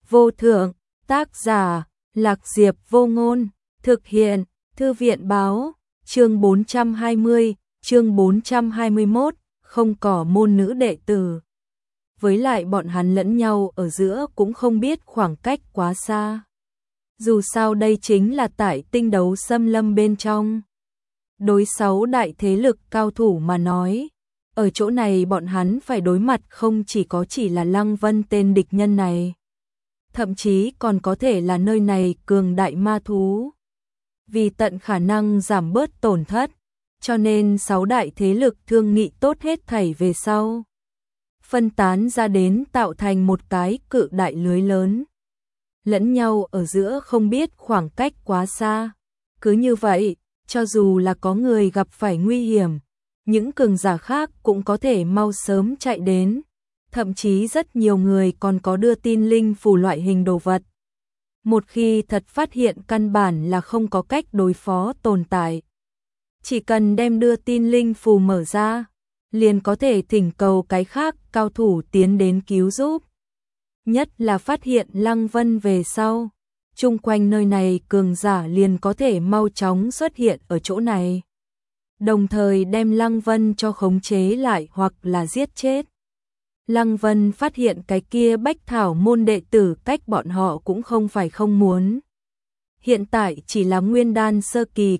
vô thượng, tác giả, Lạc Diệp Vô Ngôn, thực hiện, Thư viện báo, chương 420, chương 421, không có môn nữ đệ tử. Với lại bọn hắn lẫn nhau ở giữa cũng không biết khoảng cách quá xa. Dù sao đây chính là tại tinh đấu xâm lâm bên trong. Đối 6 đại thế lực cao thủ mà nói, ở chỗ này bọn hắn phải đối mặt không chỉ là Lăng Vân tên địch nhân này. Thậm chí còn có thể là nơi này cường đại ma thú. Vì tận khả năng giảm bớt tổn thất, cho nên 6 đại thế lực thương nghị tốt hết thảy về sau. Phân tán ra đến tạo thành một cái cự đại lưới lớn. Lẫn nhau ở giữa không biết khoảng cách quá xa. Cứ như vậy, cho dù là có người gặp phải nguy hiểm, những cường giả khác cũng có thể mau sớm chạy đến. Thậm chí rất nhiều người còn có đưa tin linh phù loại hình đồ vật. Một khi thật phát hiện căn bản là không có cách đối phó tồn tại. Chỉ cần đem đưa tin linh phù mở ra, liền có thể thỉnh cầu cái khác cao thủ tiến đến cứu giúp. Nhất là phát hiện Lăng Vân về sau, chung quanh nơi này cường giả liền có thể mau chóng xuất hiện ở chỗ này. Đồng thời đem Lăng Vân cho khống chế lại hoặc là giết chết. Lăng Vân phát hiện cái kia Bách Thảo môn đệ tử cách bọn họ cũng không phải không muốn. Hiện tại chỉ là nguyên đan sơ kỳ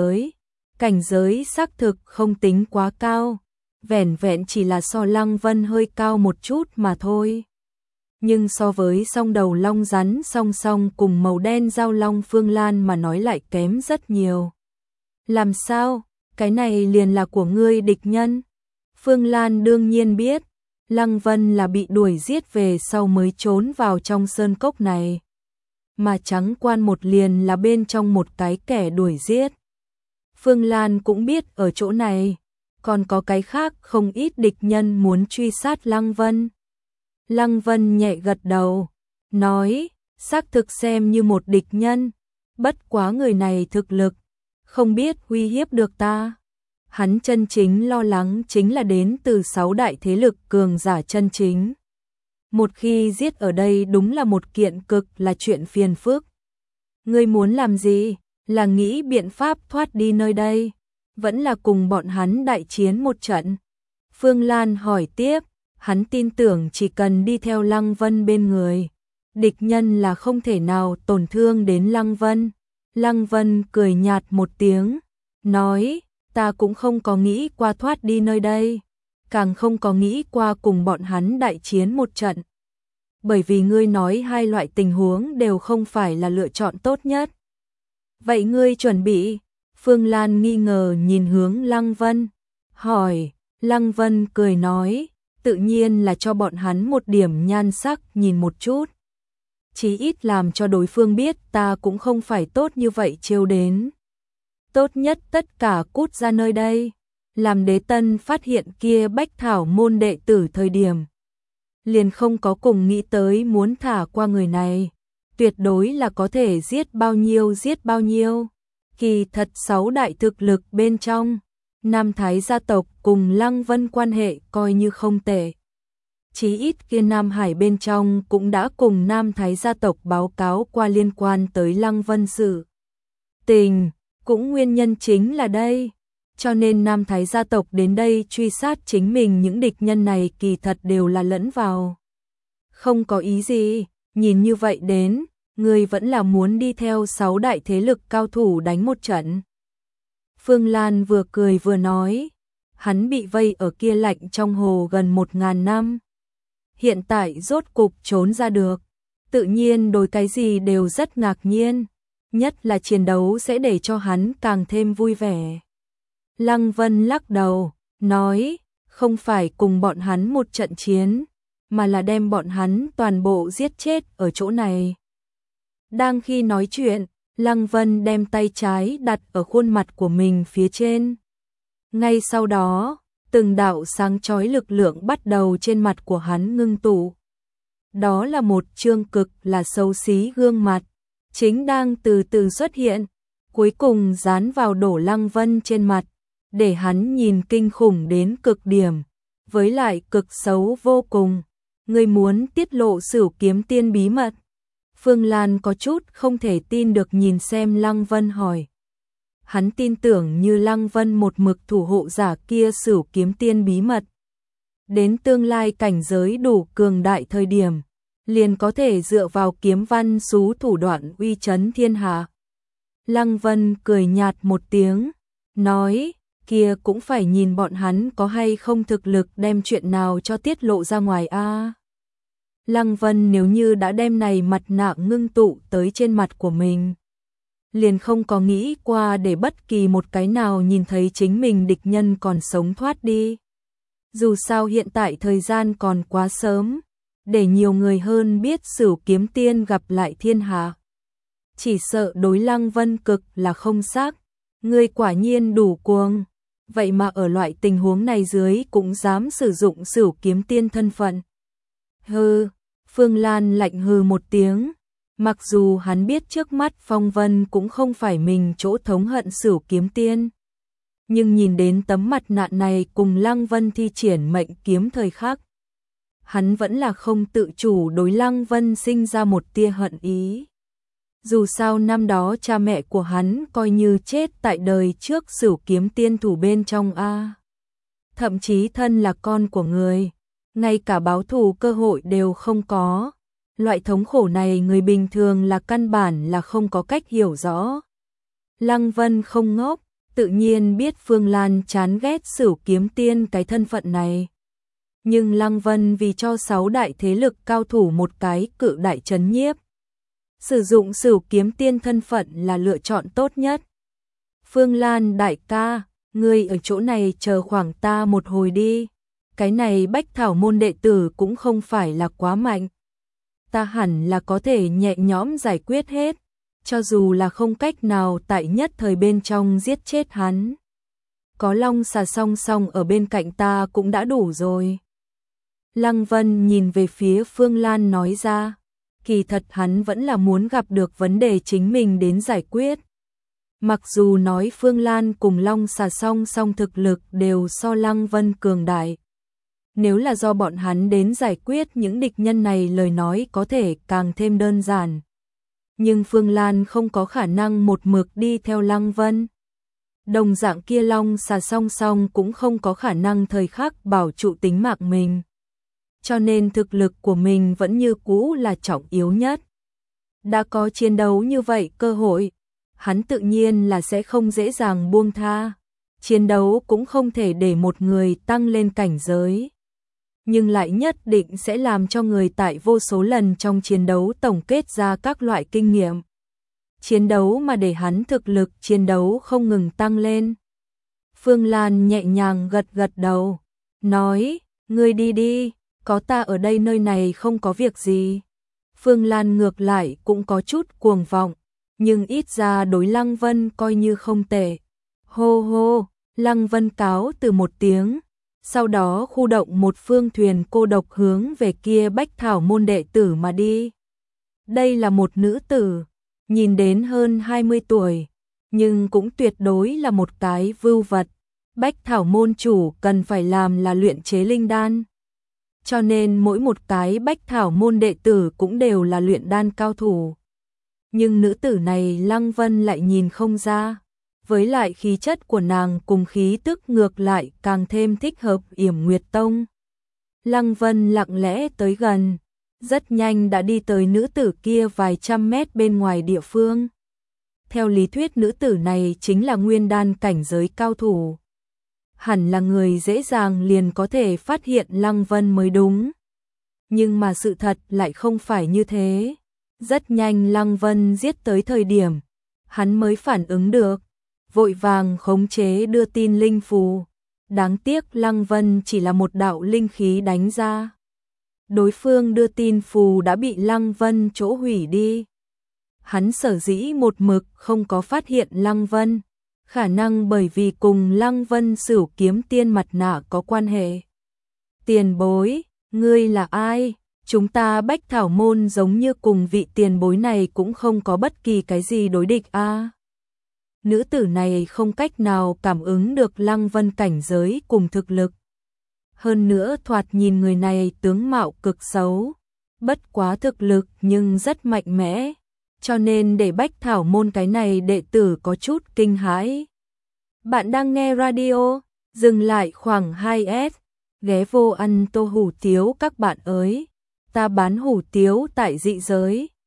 cảnh giới xác thực không tính quá cao, vẻn vẹn chỉ là so Lăng Vân hơi cao một chút mà thôi. Nhưng so với song đầu long rắn song song cùng màu đen giao long Phương Lan mà nói lại kém rất nhiều. Làm sao, cái này liền là của ngươi địch nhân? Phương Lan đương nhiên biết. Lăng Vân là bị đuổi giết về sau mới trốn vào trong sơn cốc này. Mà Trắng Quan một liền là bên trong một cái kẻ đuổi giết. Phương Lan cũng biết ở chỗ này, còn có cái khác không ít địch nhân muốn truy sát Lăng Vân. Lăng Vân nhẹ gật đầu, nói, xác thực xem như một địch nhân, bất quá người này thực lực, không biết uy hiếp được ta. Hắn chân chính lo lắng chính là đến từ 6 đại thế lực cường giả chân chính. Một khi giết ở đây đúng là một kiện cực là chuyện phiền phức. Ngươi muốn làm gì? Là nghĩ biện pháp thoát đi nơi đây? Vẫn là cùng bọn hắn đại chiến một trận? Phương Lan hỏi tiếp, hắn tin tưởng chỉ cần đi theo Lăng Vân bên người, địch nhân là không thể nào tổn thương đến Lăng Vân. Lăng Vân cười nhạt một tiếng, nói, ta cũng không có nghĩ qua thoát đi nơi đây, càng không có nghĩ qua cùng bọn hắn đại chiến một trận. Bởi vì ngươi nói hai loại tình huống đều không phải là lựa chọn tốt nhất. Vậy ngươi chuẩn bị? Phương Lan nghi ngờ nhìn hướng Lăng Vân, hỏi. Lăng Vân cười nói, tự nhiên là cho bọn hắn một điểm nhan sắc nhìn một chút. Chí ít làm cho đối phương biết ta cũng không phải tốt như vậy trêu đến. Tốt nhất tất cả cút ra nơi đây. Làm Đế Tân phát hiện kia Bách Thảo môn đệ tử thời điểm, liền không có cùng nghĩ tới muốn thả qua người này. Tuyệt đối là có thể giết bao nhiêu. Kỳ thật 6 đại thực lực bên trong, Nam Thái gia tộc cùng Lăng Vân quan hệ coi như không tệ. Chí ít kia Nam Hải bên trong cũng đã cùng Nam Thái gia tộc báo cáo qua liên quan tới Lăng Vân sự tình. Cũng nguyên nhân chính là đây, cho nên Nam Thái gia tộc đến đây truy sát chính mình những địch nhân này kỳ thật đều là lẫn vào. Không có ý gì, nhìn như vậy đến, người vẫn là muốn đi theo 6 đại thế lực cao thủ đánh một trận. Phương Lan vừa cười vừa nói, hắn bị vây ở kia lạnh trong hồ gần 1000 năm. Hiện tại rốt cục trốn ra được, tự nhiên đối cái gì đều rất ngạc nhiên. Nhất là chiến đấu sẽ để cho hắn càng thêm vui vẻ. Lăng Vân lắc đầu, nói, không phải cùng bọn hắn một trận chiến, mà là đem bọn hắn toàn bộ giết chết ở chỗ này. Đang khi nói chuyện, Lăng Vân đem tay trái đặt ở khuôn mặt của mình phía trên. Ngay sau đó, từng đạo sáng chói lực lượng bắt đầu trên mặt của hắn ngưng tụ. Đó là một trương cực là xấu xí gương mặt, chính đang từ từ xuất hiện, cuối cùng dán vào Đỗ Lăng Vân trên mặt, để hắn nhìn kinh khủng đến cực điểm, với lại cực xấu vô cùng. Ngươi muốn tiết lộ Sửu Kiếm Tiên bí mật? Phương Lan có chút không thể tin được nhìn xem Lăng Vân hỏi. Hắn tin tưởng như Lăng Vân một mực thủ hộ giả kia Sửu Kiếm Tiên bí mật. Đến tương lai cảnh giới đủ cường đại thời điểm, liền có thể dựa vào kiếm văn xú thủ đoạn uy chấn thiên hạ. Lăng Vân cười nhạt một tiếng, nói, kia cũng phải nhìn bọn hắn có hay không thực lực đem chuyện nào cho tiết lộ ra ngoài a. Lăng Vân nếu như đã đem này mặt nạ ngưng tụ tới trên mặt của mình, liền không có nghĩ qua để bất kỳ một cái nào nhìn thấy chính mình địch nhân còn sống thoát đi. Dù sao hiện tại thời gian còn quá sớm, để nhiều người hơn biết Sửu Kiếm Tiên gặp lại thiên hạ. Chỉ sợ đối Lăng Vân cực là không xác, ngươi quả nhiên đủ cuồng, vậy mà ở loại tình huống này dưới cũng dám sử dụng Sửu Kiếm Tiên thân phận. Hừ, Phương Lan lạnh hừ một tiếng, mặc dù hắn biết trước mắt Phong Vân cũng không phải mình chỗ thống hận Sửu Kiếm Tiên. Nhưng nhìn đến tấm mặt nạ này cùng Lăng Vân thi triển mệnh kiếm thời khắc, hắn vẫn là không tự chủ đối Lăng Vân sinh ra một tia hận ý. Dù sao năm đó cha mẹ của hắn coi như chết tại đời trước Sửu Kiếm Tiên thủ bên trong a. Thậm chí thân là con của người, ngay cả báo thù cơ hội đều không có. Loại thống khổ này người bình thường là căn bản là không có cách hiểu rõ. Lăng Vân không ngốc, tự nhiên biết Phương Lan chán ghét Sửu Kiếm Tiên cái thân phận này. Nhưng Lăng Vân vì cho 6 đại thế lực cao thủ một cái cự đại chấn nhiếp, sử dụng Sửu Kiếm Tiên thân phận là lựa chọn tốt nhất. Phương Lan đại ca, ngươi ở chỗ này chờ khoảng ta một hồi đi. Cái này Bách Thảo môn đệ tử cũng không phải là quá mạnh. Ta hẳn là có thể nhẹ nhõm giải quyết hết, cho dù là không cách nào tại nhất thời bên trong giết chết hắn. Có Long Xà song song ở bên cạnh ta cũng đã đủ rồi. Lăng Vân nhìn về phía Phương Lan nói ra, kỳ thật hắn vẫn là muốn gặp được vấn đề chính mình đến giải quyết. Mặc dù nói Phương Lan cùng Long Xà song song thực lực đều so Lăng Vân cường đại. Nếu là do bọn hắn đến giải quyết những địch nhân này lời nói có thể càng thêm đơn giản. Nhưng Phương Lan không có khả năng một mực đi theo Lăng Vân. Đồng dạng kia Long Xà song song cũng không có khả năng thời khắc bảo trụ tính mạng mình. Cho nên thực lực của mình vẫn như cũ là trọng yếu nhất. Đã có chiến đấu như vậy cơ hội, hắn tự nhiên là sẽ không dễ dàng buông tha. Chiến đấu cũng không thể để một người tăng lên cảnh giới, nhưng lại nhất định sẽ làm cho người tại vô số lần trong chiến đấu tổng kết ra các loại kinh nghiệm. Chiến đấu mà để hắn thực lực chiến đấu không ngừng tăng lên. Phương Lan nhẹ nhàng gật gật đầu, nói, ngươi đi đi, có ta ở đây nơi này không có việc gì. Phương Lan ngược lại cũng có chút cuồng vọng, nhưng ít ra đối Lăng Vân coi như không tệ. Hô hô, Lăng Vân cáo từ một tiếng. Sau đó khu động một phương thuyền cô độc hướng về kia Bách Thảo môn đệ tử mà đi. Đây là một nữ tử, nhìn đến hơn 20 tuổi, nhưng cũng tuyệt đối là một cái vưu vật. Bách Thảo môn chủ cần phải làm là luyện chế linh đan. Cho nên mỗi một cái Bách Thảo môn đệ tử cũng đều là luyện đan cao thủ. Nhưng nữ tử này Lăng Vân lại nhìn không ra. Với lại khí chất của nàng cùng khí tức ngược lại càng thêm thích hợp Yểm Nguyệt Tông. Lăng Vân lặng lẽ tới gần, rất nhanh đã đi tới nữ tử kia vài trăm mét bên ngoài địa phương. Theo lý thuyết nữ tử này chính là nguyên đan cảnh giới cao thủ. Hẳn là người dễ dàng liền có thể phát hiện Lăng Vân mới đúng. Nhưng mà sự thật lại không phải như thế. Rất nhanh Lăng Vân giết tới thời điểm, hắn mới phản ứng được. Vội vàng khống chế đưa tin linh phù. Đáng tiếc Lăng Vân chỉ là một đạo linh khí đánh ra. Đối phương đưa tin phù đã bị Lăng Vân chỗ hủy đi. Hắn sở dĩ một mực không có phát hiện Lăng Vân, khả năng bởi vì cùng Lăng Vân Sửu Kiếm Tiên mặt nạ có quan hệ. Tiền bối, ngươi là ai? Chúng ta Bách Thảo môn giống như cùng vị tiền bối này cũng không có bất kỳ cái gì đối địch a. Nữ tử này không cách nào cảm ứng được Lăng Vân cảnh giới cùng thực lực. Hơn nữa thoạt nhìn người này tướng mạo cực xấu, bất quá thực lực nhưng rất mạnh mẽ, cho nên để Bách Thảo môn cái này đệ tử có chút kinh hãi. Bạn đang nghe radio, dừng lại khoảng 2S, ghé vô ăn tô hủ tiếu các bạn ơi, ta bán hủ tiếu tại dị giới.